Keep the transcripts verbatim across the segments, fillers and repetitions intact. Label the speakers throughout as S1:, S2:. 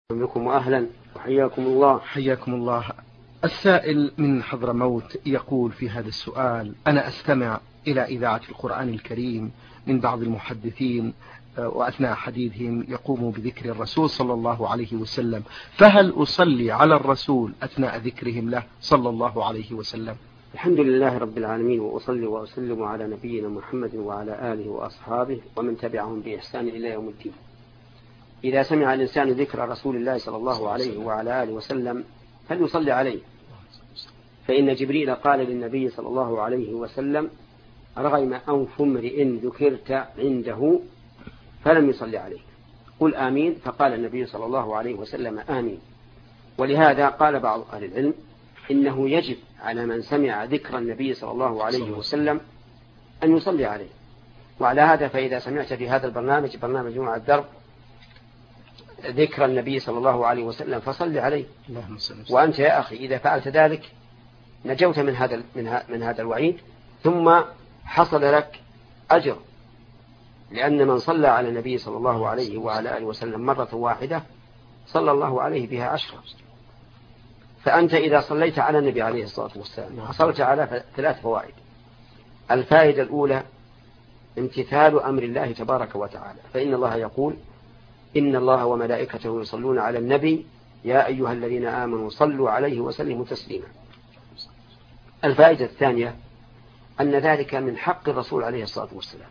S1: بكم وأهلا وحياكم الله.
S2: حياكم الله. السائل من حضرموت يقول في هذا السؤال: أنا أستمع إلى إذاعة القرآن الكريم من بعض المحدثين وأثناء حديثهم يقوموا بذكر الرسول صلى الله عليه وسلم، فهل أصلي على الرسول أثناء ذكرهم له صلى الله عليه وسلم؟
S1: الحمد لله رب العالمين، وأصلي وأسلم على نبينا محمد وعلى آله وأصحابه ومن تبعهم بإحسان إلى يوم الدين. إذا سمع الإنسان ذكر رسول الله صلى الله عليه وعلى آله وسلم فليصلي عليه، فإن جبريل قال للنبي صلى الله عليه وسلم: رغم أنف امرئ ذكرت عنده فلم يصلي عليه، قل آمين. فقال النبي صلى الله عليه وسلم: آمين. ولهذا قال بعض أهل العلم إنه يجب على من سمع ذكر النبي صلى الله عليه وسلم أن يصلي عليه. وعلى هذا فإذا سمعت في هذا البرنامج برنامج جمعة الدرب ذكر النبي صلى الله عليه وسلم فصل عليه. وأنت يا أخي إذا فعلت ذلك نجوت من هذا من هذا الوعيد، ثم حصل لك أجر، لأن من صلى على النبي صلى الله عليه وعلى آله وسلم مرة واحدة صلى الله عليه بها عشرة. فأنت إذا صليت على النبي عليه الصلاة والسلام حصلت على ثلاث فوائد. الفائدة الأولى امتثال أمر الله تبارك وتعالى، فإن الله يقول: إن الله وملائكته يصلون على النبي يا أيها الذين آمنوا صلوا عليه وسلموا تسليما. الفائدة الثانية أن ذلك من حق الرسول عليه الصلاة والسلام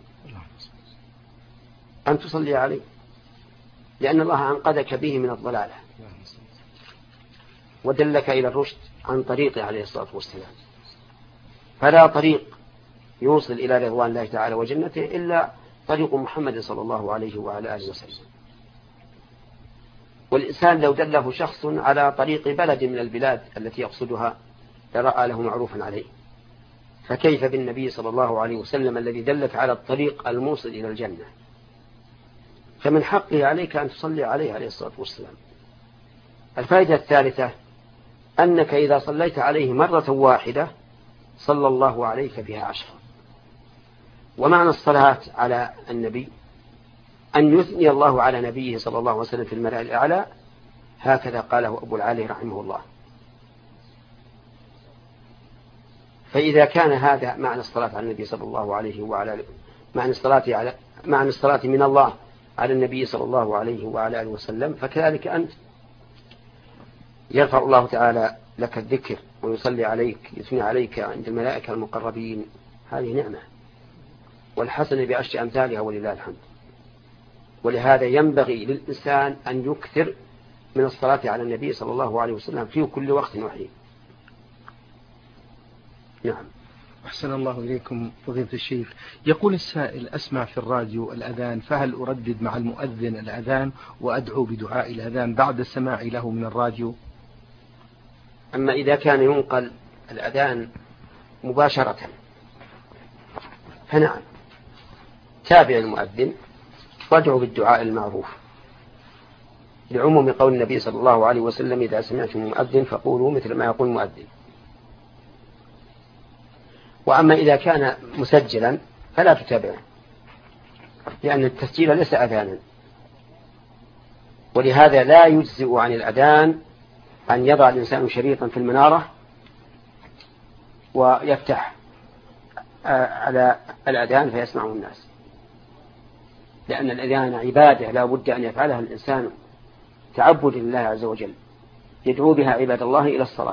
S1: أن تصلي عليه، لأن الله أنقذك به من الضلالة ودلك إلى الرشد عن طريقه عليه الصلاة والسلام. فلا طريق يوصل إلى رضوان الله تعالى وجنته إلا طريق محمد صلى الله عليه وعلى آله وسلم. والإنسان لو دله شخص على طريق بلد من البلاد التي يقصدها لرأى له معروفا عليه، فكيف بالنبي صلى الله عليه وسلم الذي دلك على الطريق الموصل إلى الجنة؟ فمن حقه عليك أن تصلي عليه عليه الصلاة والسلام. الفائدة الثالثة أنك إذا صليت عليه مرة واحدة صلى الله عليك بها عشرة. ومعنى الصلاة على النبي أن يثني الله على نبيه صلى الله عليه وسلم في الملأ الأعلى، هكذا قاله أبو العالي رحمه الله. فإذا كان هذا معنى الصلاة على النبي صلى الله عليه وعلى معنى الصلاة على معنى الصلاة من الله على النبي صلى الله عليه وعلى آله وسلم، فكذلك أنت يرفع الله تعالى لك الذكر ويصلي عليك، يثني عليك عند الملائكة المقربين. هذه نعمة، والحسن بعشر أمثالها ولله الحمد. ولهذا ينبغي للإنسان أن يكثر من الصلاة على النبي صلى الله عليه وسلم في كل وقت وحين. نعم.
S2: أحسن الله إليكم فضيلة الشيخ. يقول السائل: أسمع في الراديو الأذان، فهل أردد مع المؤذن الأذان وأدعو بدعاء الأذان بعد السماع له من الراديو؟
S1: أما إذا كان ينقل الأذان مباشرة فنعم، تابع المؤذن وادعوا بالدعاء المعروف، لعموم قول النبي صلى الله عليه وسلم: إذا سمعتم المؤذن فقولوا مثل ما يقول المؤذن. وأما إذا كان مسجلا فلا تتابعه، لأن التسجيل ليس أذانا. ولهذا لا يجزئ عن الأذان أن يضع الإنسان شريطا في المنارة ويفتح على الأذان فيسمعه الناس، لأن الأذان عبادة لا بد أن يفعلها الإنسان تعبد لله عز وجل، يدعو بها عباد الله إلى الصلاة.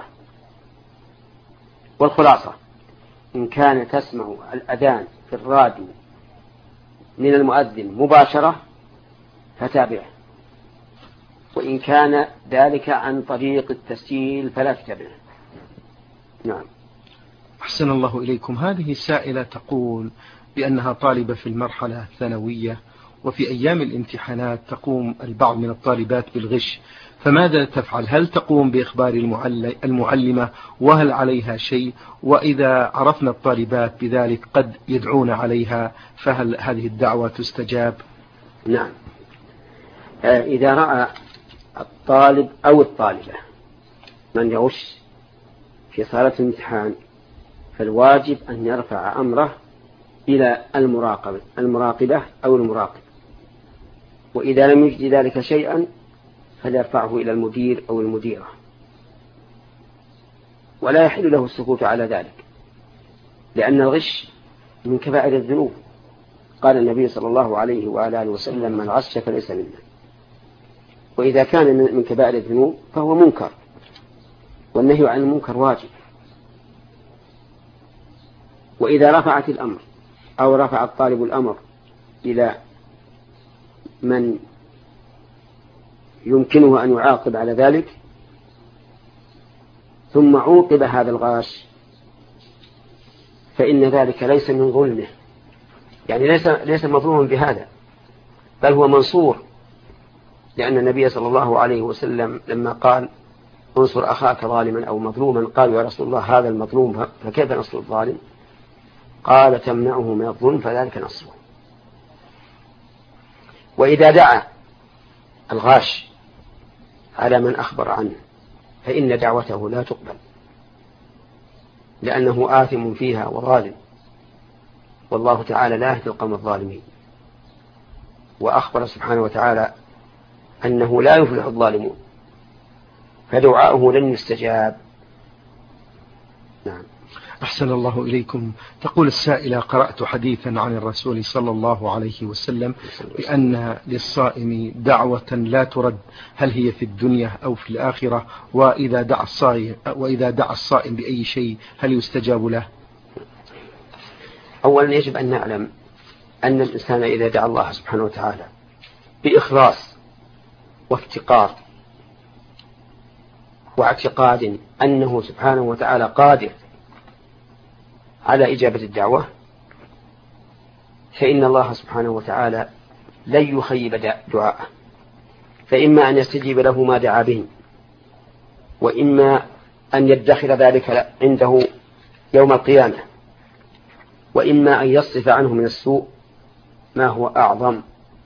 S1: والخلاصة إن كان تسمع الأذان في الراديو من المؤذن مباشرة فتابعه، وإن كان ذلك عن طريق التسجيل فلا تتابعه. نعم.
S2: أحسن الله إليكم. هذه السائلة تقول بأنها طالبة في المرحلة الثانوية، وفي أيام الامتحانات تقوم البعض من الطالبات بالغش، فماذا تفعل؟ هل تقوم بإخبار المعلمة وهل عليها شيء؟ وإذا عرفنا الطالبات بذلك قد يدعون عليها، فهل هذه الدعوة تستجاب؟
S1: نعم. إذا رأى الطالب أو الطالبة من يغش في صالة الامتحان فالواجب أن يرفع أمره إلى المراقبة المراقبة أو المراقب، وإذا لم يجد ذلك شيئا فليرفعه إلى المدير أو المديرة، ولا يحل له السكوت على ذلك، لأن الغش من كبائر الذنوب. قال النبي صلى الله عليه وعلى آله وسلم: من غش فليس منا. وإذا كان من كبائر الذنوب فهو منكر، والنهي عن المنكر واجب. وإذا رفعت الأمر أو رفع الطالب الأمر إلى من يمكنه أن يعاقب على ذلك، ثم عوقب هذا الغاش، فإن ذلك ليس من ظلمه، يعني ليس ليس مظلوما بهذا، بل هو منصور، لأن النبي صلى الله عليه وسلم لما قال: انصر أخاك ظالما أو مظلوما، قالوا: يا رسول الله هذا المظلوم فكيف نصر الظالم؟ قال: تمنعه من الظلم فذلك نصره. وإذا دعا الغاش على من أخبر عنه فإن دعوته لا تقبل، لأنه آثم فيها وظالم، والله تعالى لا يهدي القوم الظالمين. وأخبر سبحانه وتعالى أنه لا يفلح الظالمون، فدعاؤه لن يستجاب. نعم.
S2: أحسن الله إليكم. تقول السائلة: قرأت حديثا عن الرسول صلى الله عليه وسلم بأن للصائم دعوة لا ترد، هل هي في الدنيا أو في الآخرة؟ وإذا دعا الصائم وإذا دعا الصائم بأي شيء هل يستجاب له؟
S1: أولا يجب أن نعلم أن الإنسان إذا دعا الله سبحانه وتعالى بإخلاص وافتقار واعتقاد أنه سبحانه وتعالى قادر على إجابة الدعوة، فإن الله سبحانه وتعالى لن يخيب دعاءه، فإما أن يستجيب له ما دعا به، وإما أن يدخر ذلك عنده يوم القيامة، وإما أن يصرف عنه من السوء ما هو أعظم.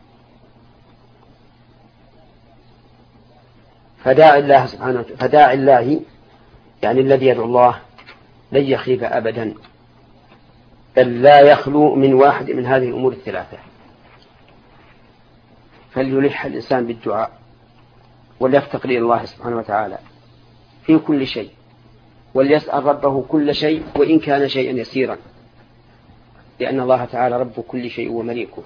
S1: فداعي الله سبحانه فداعي الله يعني الذي يدعو الله لن يخيب أبدا، بل لا يخلو من واحد من هذه الأمور الثلاثة. فليلح الإنسان بالدعاء، وليفتقر إلى الله سبحانه وتعالى في كل شيء، وليسأل ربه كل شيء وإن كان شيئا يسيرا، لأن الله تعالى رب كل شيء ومليكه.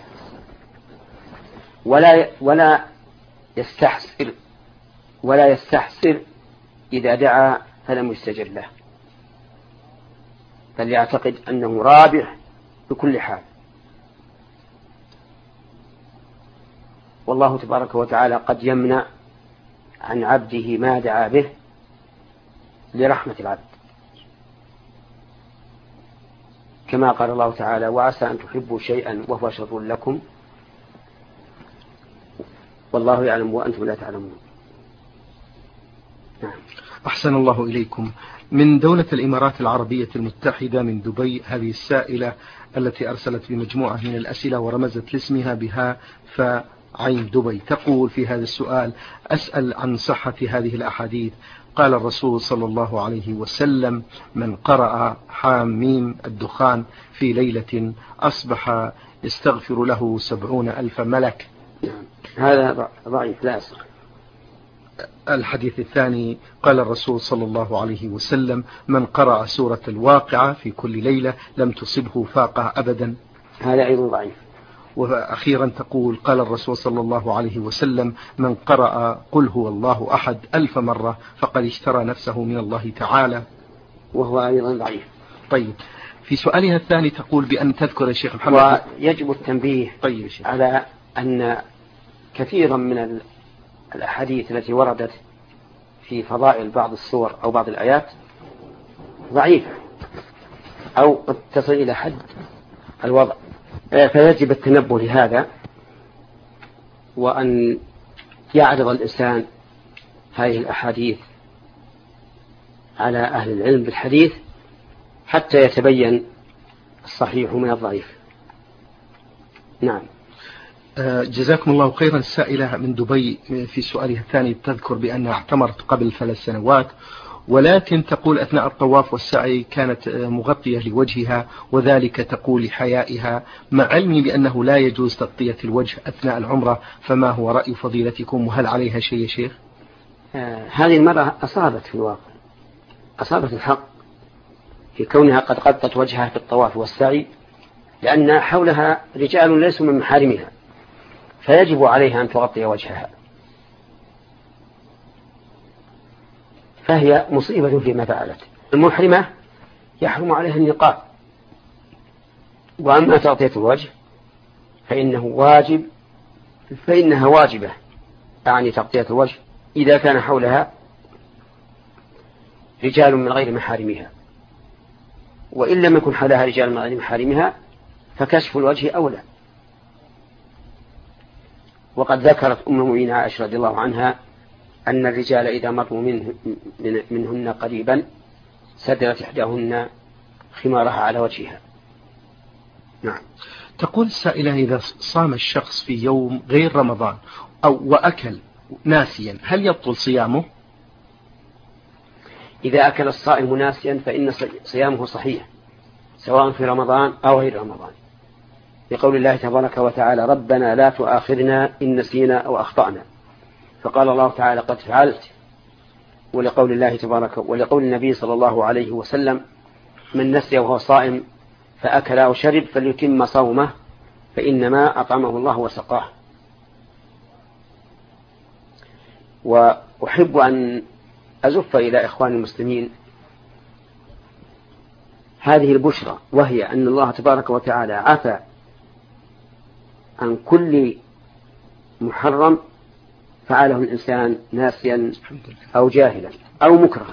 S1: ولا ولا يستحسر ولا يستحسر إذا دعا فلم يستجب له، بل يعتقد أنه رابح بكل حال. والله تبارك وتعالى قد يمنع عن عبده ما دعا به لرحمة العبد، كما قال الله تعالى: وعسى أن تحبوا شيئا وهو شر لكم والله يعلم وأنتم لا تعلمون. نعم.
S2: أحسن الله إليكم. من دولة الإمارات العربية المتحدة من دبي هذه السائلة التي أرسلت بمجموعة من الأسئلة ورمزت لاسمها بها فعين دبي، تقول في هذا السؤال: أسأل عن صحة هذه الأحاديث. قال الرسول صلى الله عليه وسلم: من قرأ حاميم الدخان في ليلة أصبح يستغفر له سبعون ألف ملك.
S1: هذا ضعيف لا يصح.
S2: الحديث الثاني: قال الرسول صلى الله عليه وسلم: من قرأ سورة الواقعة في كل ليلة لم تصبه فاقة أبدا.
S1: هذا أيضا ضعيف.
S2: وأخيرا تقول: قال الرسول صلى الله عليه وسلم: من قرأ قل هو الله أحد ألف مرة فقد اشترى نفسه من الله تعالى.
S1: وهو أيضا ضعيف.
S2: طيب، في سؤالها الثاني تقول بأن تذكر الشيخ محمد.
S1: ويجب التنبيه
S2: طيب
S1: على أن كثيرا من الأحاديث التي وردت في فضائل بعض السور أو بعض الآيات ضعيفة أو قد تصل إلى حد الوضع، فيجب التنبه لهذا، وأن يعرض الإنسان هذه الأحاديث على أهل العلم بالحديث حتى يتبين الصحيح من الضعيف. نعم.
S2: جزاكم الله خيرا. السائلة من دبي في سؤالها الثاني تذكر بأنها اعتمرت قبل ثلاث سنوات، ولكن تقول أثناء الطواف والسعي كانت مغطية لوجهها، وذلك تقول لحيائها، مع علمي بأنه لا يجوز تغطية الوجه أثناء العمرة، فما هو رأي فضيلتكم وهل عليها شيء يا شيخ؟
S1: آه هذه المرأة أصابت في الواقع، أصابت الحق في كونها قد غطت وجهها في الطواف والسعي، لأن حولها رجال ليسوا من محارمها، فيجب عليها أن تغطي وجهها، فهي مصيبة فيما فعلت. المحرمة يحرم عليها النقاب، وأما تغطية الوجه فإنه واجب، فإنها واجبة، يعني تغطية الوجه إذا كان حولها رجال من غير محارمها، وإن لم يكن حولها رجال من غير محارمها فكشف الوجه أولى. وقد ذكرت أم المؤمنين عائشة رضي الله عنها أن الرجال إذا مروا منه من منهن قريبا سدلت إحداهن خمارها على وجهها. نعم.
S2: تقول السائلة إذا صام الشخص في يوم غير رمضان أو وأكل ناسيا هل يبطل صيامه؟
S1: إذا أكل الصائم ناسيا فإن صيامه صحيح سواء في رمضان أو غير رمضان، لقول الله تبارك وتعالى ربنا لا تؤاخذنا إن نسينا أو أخطأنا، فقال الله تعالى قد فعلت، ولقول الله تبارك ولقول النبي صلى الله عليه وسلم من نسي وهو صائم فأكل أو شرب فليتم صومه فإنما أطعمه الله وسقاه. وأحب أن أزف إلى إخوان المسلمين هذه البشرى، وهي أن الله تبارك وتعالى عفى عن كل محرم فعله الإنسان ناسيا أو جاهلا أو مكرها.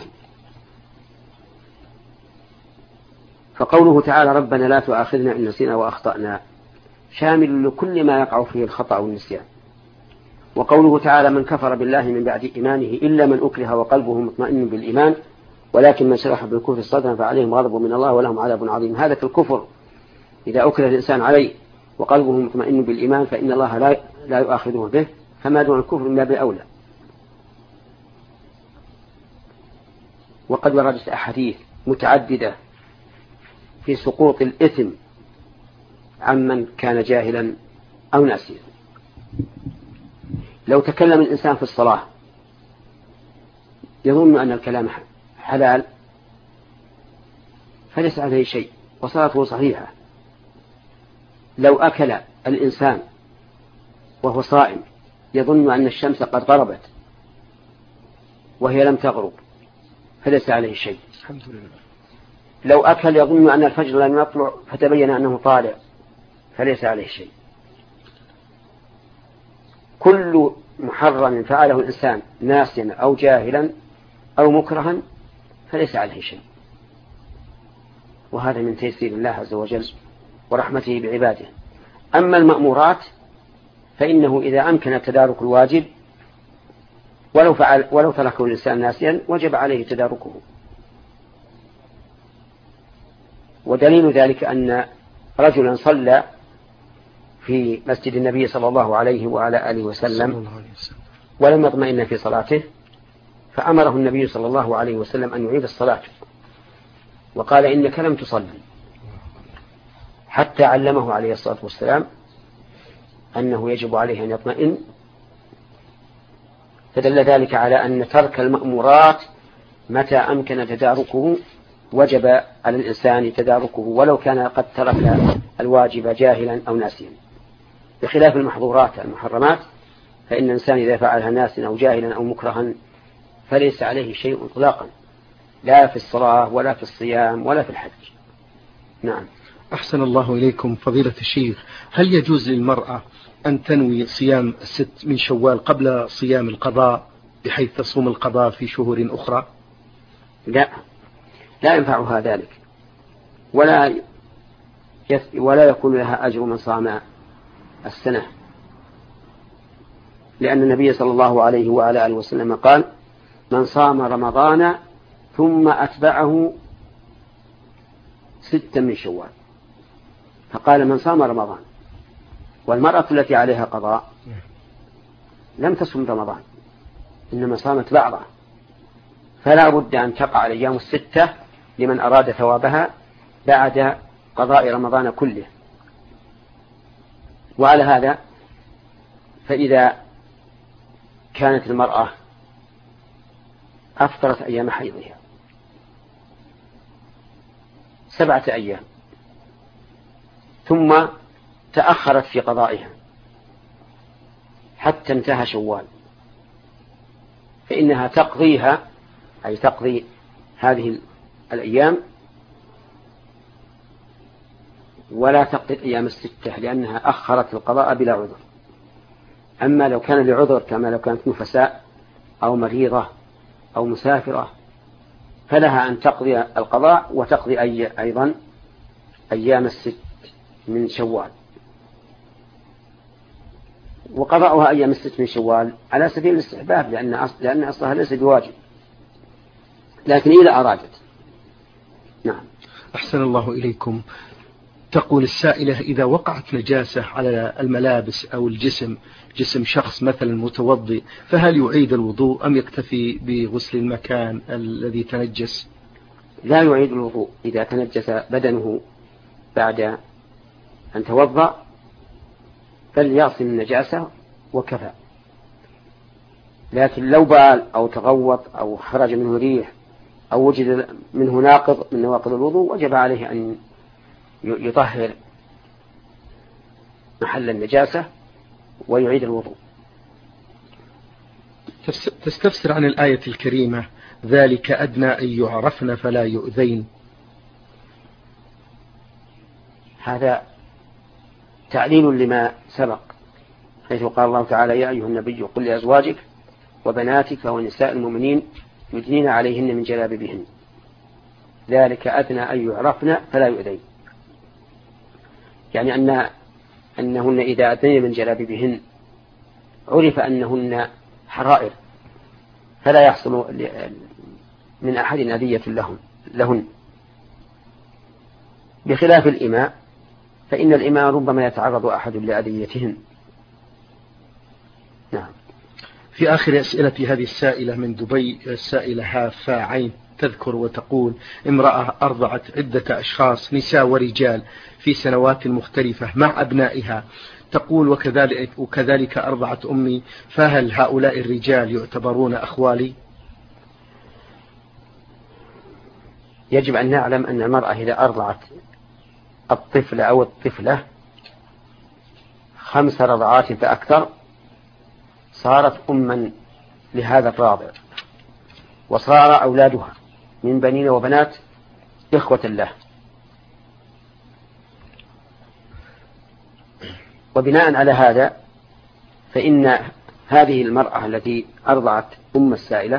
S1: فقوله تعالى ربنا لا تؤاخذنا إن نسينا وأخطأنا شامل لكل ما يقع فيه الخطأ والنسيان. وقوله تعالى من كفر بالله من بعد إيمانه إلا من أكره وقلبه مطمئن بالإيمان ولكن من شرح بالكفر صدرا فعليهم غضب من الله ولهم عذاب عظيم. هذا في الكفر إذا أكره الإنسان عليه وقلبه مطمئن بالإيمان فإن الله لا لا يؤاخذه به، فما دون الكفر من باب أولى. وقد وردت أحاديث متعددة في سقوط الإثم عمن كان جاهلا أو ناسيا. لو تكلم الإنسان في الصلاة يظن أن الكلام حلال فليس عليه شيء وصلاته صحيحة. لو أكل الإنسان وهو صائم يظن أن الشمس قد غربت وهي لم تغرب فليس عليه شيء. الحمد لله. لو أكل يظن أن الفجر لم يطلع فتبين أنه طالع فليس عليه شيء. كل محرم فعله الإنسان ناسيا أو جاهلا أو مكرها فليس عليه شيء، وهذا من تيسير الله عز وجل ورحمته بعباده. أما المأمورات فإنه إذا أمكن تدارك الواجب ولو فعل ولو تركه الإنسان ناسيا وجب عليه تداركه. ودليل ذلك أن رجلا صلى في مسجد النبي صلى الله عليه وعلى آله وسلم ولم يطمئن في صلاته فأمره النبي صلى الله عليه وسلم أن يعيد الصلاة وقال إنك لم تصلي، حتى علمه عليه الصلاة والسلام أنه يجب عليه أن يطمئن. فدل ذلك على أن ترك المأمورات متى أمكن تداركه وجب على الإنسان تداركه ولو كان قد ترك الواجب جاهلا أو ناسيا، بخلاف المحظورات المحرمات فإن الإنسان إذا فعلها ناسيا أو جاهلا أو مكرها فليس عليه شيء إطلاقا، لا في الصلاة ولا في الصيام ولا في الحج. نعم.
S2: أحسن الله إليكم فضيلة الشيخ، هل يجوز للمرأة أن تنوي صيام الست من شوال قبل صيام القضاء بحيث تصوم القضاء في شهور أخرى؟
S1: لا، لا ينفعها ذلك ولا ولا يكون لها أجر من صام السنة، لأن النبي صلى الله عليه وعلى آله وسلم قال من صام رمضان ثم أتبعه ستا من شوال، فقال من صام رمضان. والمرأة التي عليها قضاء لم تصم رمضان إنما صامت بعضه، فلا بد أن تقع الأيام الستة لمن أراد ثوابها بعد قضاء رمضان كله. وعلى هذا فإذا كانت المرأة أفطرت أيام حيضها سبعة أيام ثم تأخرت في قضائها حتى انتهى شوال، فإنها تقضيها، أي تقضي هذه الأيام ولا تقضي الأيام الستة، لأنها أخرت القضاء بلا عذر. أما لو كان لعذر كما لو كانت نفساء أو مريضة أو مسافرة فلها أن تقضي القضاء وتقضي أي أيضا أيام الست من شوال. وقضاؤها أيام الست من شوال على سبيل الاستحباب، لأن لأن أصلها ليس بواجب، لكن إذا أرادت. نعم.
S2: أحسن الله إليكم. تقول السائلة: إذا وقعت نجاسة على الملابس أو الجسم، جسم شخص مثلا متوضئ، فهل يعيد الوضوء أم يكتفي بغسل المكان الذي تنجس؟
S1: لا يعيد الوضوء إذا تنجس بدنه بعد أن توضأ، فليغسل النجاسة وكفى. لكن لو بال أو تغوط أو خرج منه ريح أو وجد منه ناقض من نواقض الوضوء وجب عليه أن يطهر محل النجاسة ويعيد الوضوء.
S2: تستفسر عن الآية الكريمة: ذلك أدنى أن يعرفن فلا يؤذين.
S1: هذا تعليل لما سبق، حيث قال الله تعالى: يا أيها النبي قل لأزواجك وبناتك ونساء المؤمنين يدنين عليهن من جلابيبهن، ذلك أدنى أن يعرفن فلا يؤذين. يعني أن أنهن إذا أدنين من جلابيبهن عرف أنهن حرائر، فلا يحصل من أحد أذية لهم لهن، بخلاف الإماء، فإن الإماء ربما يتعرض أحد لأذيتهن. نعم.
S2: في آخر أسئلة هذه السائلة من دبي، السائلة هافا عين تذكر وتقول: امرأة أرضعت عدة أشخاص نساء ورجال في سنوات مختلفة مع أبنائها، تقول: وكذلك, وكذلك أرضعت أمي، فهل هؤلاء الرجال يعتبرون أخوالي؟
S1: يجب أن نعلم أن المرأة إذا أرضعت الطفل أو الطفلة خمس رضعات فأكثر صارت أما لهذا الراضع، وصار أولادها من بنين وبنات إخوة له. وبناء على هذا فإن هذه المرأة التي أرضعت أم السائلة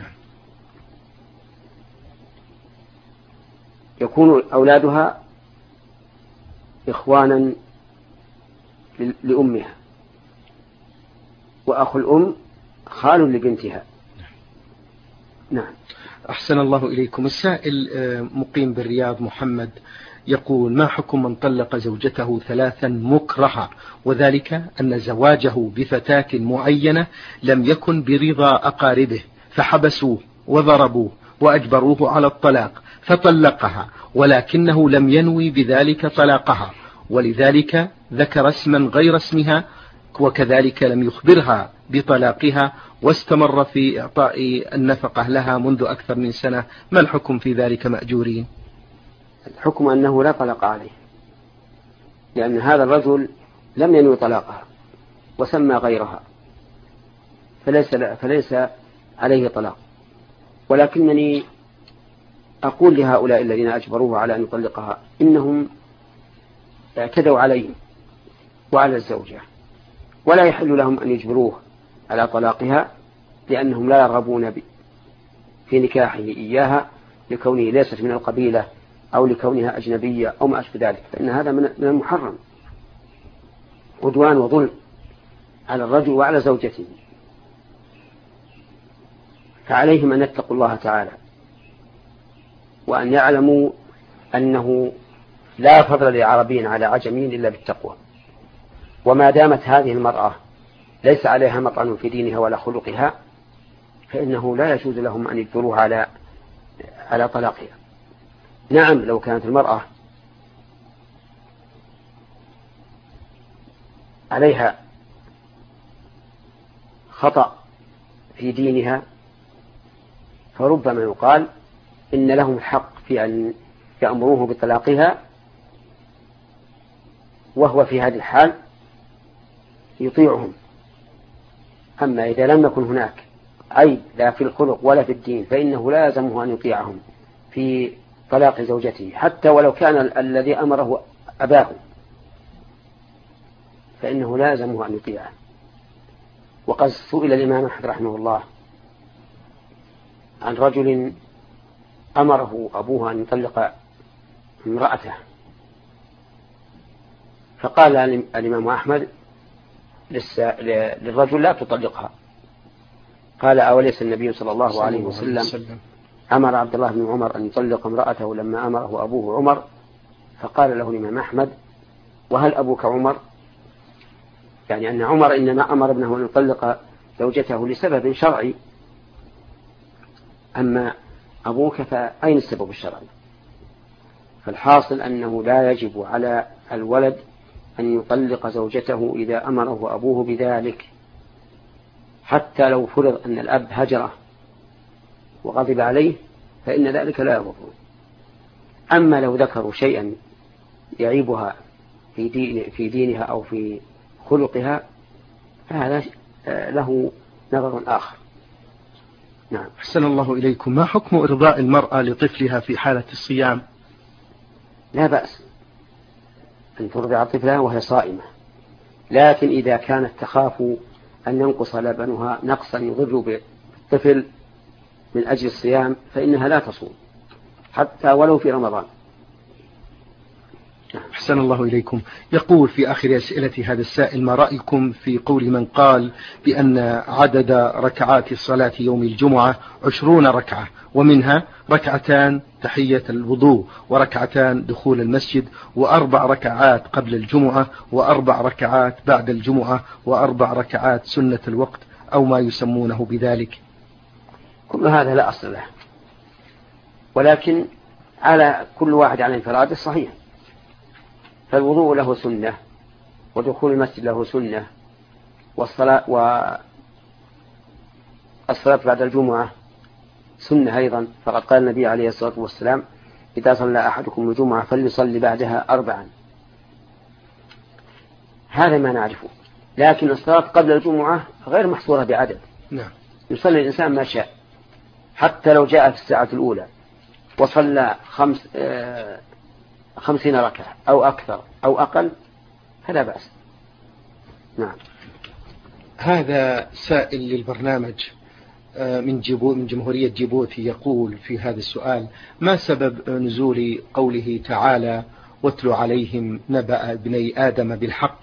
S1: يكون أولادها إخوانا لأمها، وأخو الأم خال لبنتها. نعم.
S2: أحسن الله إليكم. السائل مقيم بالرياض محمد يقول: ما حكم من طلق زوجته ثلاثا مكرها، وذلك أن زواجه بفتاة معينة لم يكن برضا أقاربه، فحبسوه وضربوه وأجبروه على الطلاق فطلقها، ولكنه لم ينوي بذلك طلاقها، ولذلك ذكر اسما غير اسمها، وكذلك لم يخبرها بطلاقها، واستمر في إعطاء النفقة لها منذ أكثر من سنة. ما الحكم في ذلك مأجورين؟
S1: الحكم أنه لا طلاق عليه، لأن هذا الرجل لم ينوي طلاقها وسمى غيرها، فليس, فليس عليه طلاق. ولكنني أقول لهؤلاء الذين أجبروه على أن يطلقها إنهم اعتدوا عليه وعلى الزوجة، ولا يحل لهم أن يجبروه على طلاقها، لأنهم لا يرغبون في نكاحه إياها لكونه ليست من القبيلة أو لكونها أجنبية أو ما أشبه ذلك، فإن هذا من المحرم، عدوان وظلم على الرجل وعلى زوجته. فعليهم أن يتقوا الله تعالى، وأن يعلموا أنه لا فضل لعربي على عجمي إلا بالتقوى. وما دامت هذه المرأة ليس عليها مطعن في دينها ولا خلقها، فإنه لا يجوز لهم أن يجبروها على على طلاقها. نعم لو كانت المرأة عليها خطأ في دينها فربما يقال إن لهم الحق في أن يأمروه بطلاقها، وهو في هذه الحال يطيعهم. أما إذا لم يكن هناك عيب لا في الخلق ولا في الدين فإنه لا يلزمه أن يطيعهم في طلاق زوجته، حتى ولو كان ال- الذي أمره أباه فإنه لا يلزمه أن يطيعه. وقد سئل الإمام أحمد رحمه الله عن رجل أمره أبوه أن يطلق امرأته، فقال الإمام أحمد للرجل لا تطلقها. قال أوليس النبي صلى الله عليه وسلم أمر عبد الله بن عمر أن يطلق امرأته لما أمره أبوه عمر؟ فقال له الإمام أحمد وهل أبوك عمر؟ يعني أن عمر إنما أمر ابنه أن يطلق زوجته لسبب شرعي، أما أبوك فأين السبب الشرعي؟ فالحاصل أنه لا يجب على الولد أن يطلق زوجته إذا أمره أبوه بذلك، حتى لو فرض أن الأب هجره وغضب عليه فإن ذلك لا يضر. أما لو ذكروا شيئا يعيبها في, دين في دينها أو في خلقها فهذا له نظر آخر. نعم.
S2: أحسن الله إليكم. ما حكم إرضاء المرأة لطفلها في حالة الصيام؟
S1: لا بأس أن ترضع طفلها وهي صائمة، لكن إذا كانت تخاف أن ينقص لبنها نقصا يضر بالطفل من أجل الصيام فإنها لا تصوم حتى ولو في رمضان.
S2: أحسن الله إليكم. يقول في آخر أسئلة هذا السائل: ما رأيكم في قول من قال بأن عدد ركعات الصلاة يوم الجمعة عشرون ركعة، ومنها ركعتان تحية الوضوء وركعتان دخول المسجد وأربع ركعات قبل الجمعة وأربع ركعات بعد الجمعة وأربع ركعات سنة الوقت أو ما يسمونه بذلك؟
S1: كل هذا لا أصل له، ولكن على كل واحد على انفراده صحيح. فالوضوء له سنة، ودخول المسجد له سنة، والصلاة والصلاة بعد الجمعة سنة أيضا، فقد قال النبي عليه الصلاة والسلام: إذا صلى أحدكم الجمعة فليصلي بعدها أربعا. هذا ما نعرفه، لكن الصلاة قبل الجمعة غير محصورة بعدد.
S2: نعم.
S1: يصلي الإنسان ما شاء، حتى لو جاء في الساعة الأولى وصلى خمس آه خمسين ركعة أو أكثر أو أقل فلا بأس. نعم.
S2: هذا سائل للبرنامج من جيبو من جمهورية جيبوتي يقول في هذا السؤال: ما سبب نزول قوله تعالى: واتل عليهم نبأ ابني آدم بالحق؟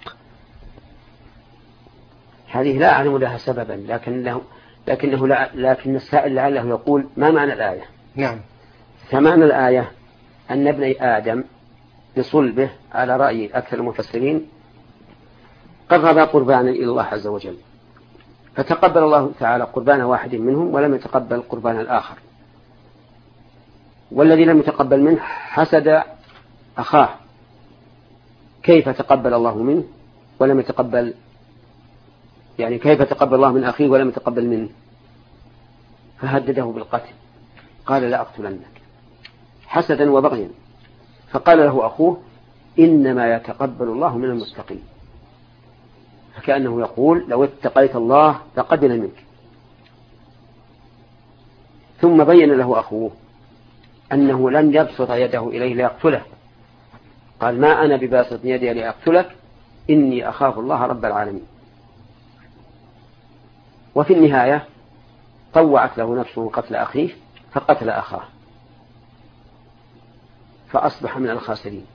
S1: هذه لا أعلم لها سببا، لكن له لكنه لا لكن السائل لعله يقول: ما معنى الآية؟
S2: نعم.
S1: فمعنى الآية أن ابني آدم بصلبه على رأي أكثر المفسرين قرب قربانا إلى الله عز وجل، فتقبل الله تعالى قربان واحد منهم ولم يتقبل قربان الآخر، والذي لم يتقبل منه حسد أخاه، كيف تقبل الله منه ولم يتقبل، يعني كيف تقبل الله من أخيه ولم يتقبل منه؟ فهدده بالقتل، قال: لا أقتلنك، حسدا وبغيا. فقال له أخوه: إنما يتقبل الله من المتقين. فكأنه يقول: لو اتقيت الله لقبل منك. ثم بين له أخوه أنه لن يبسط يده إليه ليقتله، قال: ما أنا بباسط يدي لأقتلك، إني أخاف الله رب العالمين. وفي النهاية طوعت له نفسه قتل أخيه فقتل أخاه، فأصبح من الخاسرين.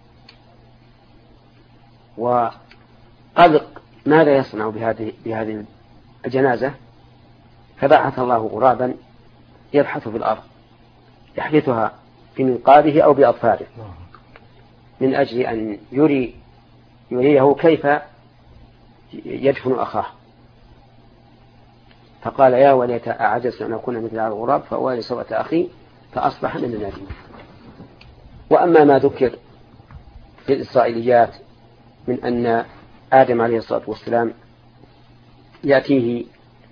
S1: وقال: ماذا يصنع بهذه بهذه الجنازة؟ فبعث الله غرابا يبحث في الأرض يحدثها في منقاره أو بأطفاله من أجل أن يري يريه كيف يدفن أخاه. فقال يا وليت أعجزت أن أكون مثل هذا الغراب فأوالي سوءة أخي فأصبح من النادمين. وأما ما ذكر في الإسرائيليات من أن آدم عليه الصلاة والسلام يأتيه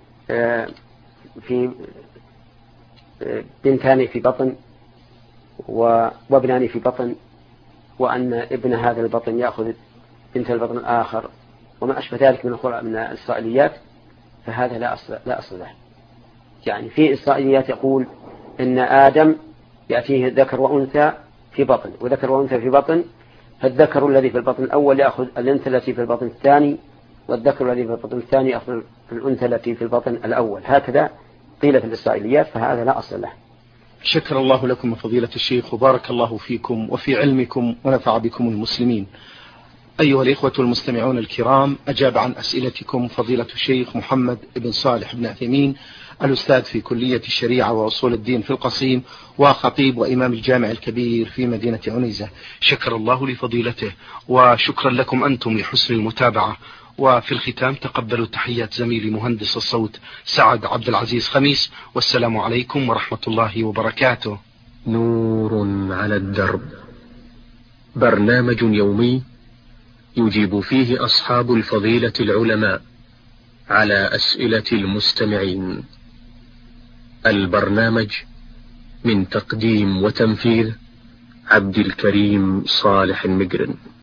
S1: في بنتان في بطن وابنان في بطن، وأن ابن هذا البطن يأخذ بنت البطن الآخر وما أشبه ذلك من من الإسرائيليات، فهذا لا أصل, لا أصل له. يعني في إسرائيليات يقول إن آدم يأتيه ذكر وأنثى في بطن، وذكر وأنثى في بطن، فالذكر الذي في البطن الأول يأخذ الأنثى التي في البطن الثاني، والذكر الذي في البطن الثاني يأخذ الأنثى التي في البطن الأول. هكذا قيل في الإسرائيليات، فهذا لا أصل له.
S2: شكر الله لكم فضيلة الشيخ وبارك الله فيكم وفي علمكم ونفع بكم المسلمين. أيها الإخوة المستمعون الكرام، أجاب عن أسئلتكم فضيلة الشيخ محمد بن صالح بن عثيمين، الأستاذ في كلية الشريعة وأصول الدين في القصيم، وخطيب وإمام الجامع الكبير في مدينة عنيزة. شكر الله لفضيلته وشكرا لكم أنتم لحسن المتابعة. وفي الختام تقبلوا تحيات زميلي مهندس الصوت سعد عبد العزيز خميس، والسلام عليكم ورحمة الله وبركاته.
S3: نور على الدرب، برنامج يومي يجيب فيه أصحاب الفضيلة العلماء على أسئلة المستمعين. البرنامج من تقديم وتنفيذ عبد الكريم صالح المقرن.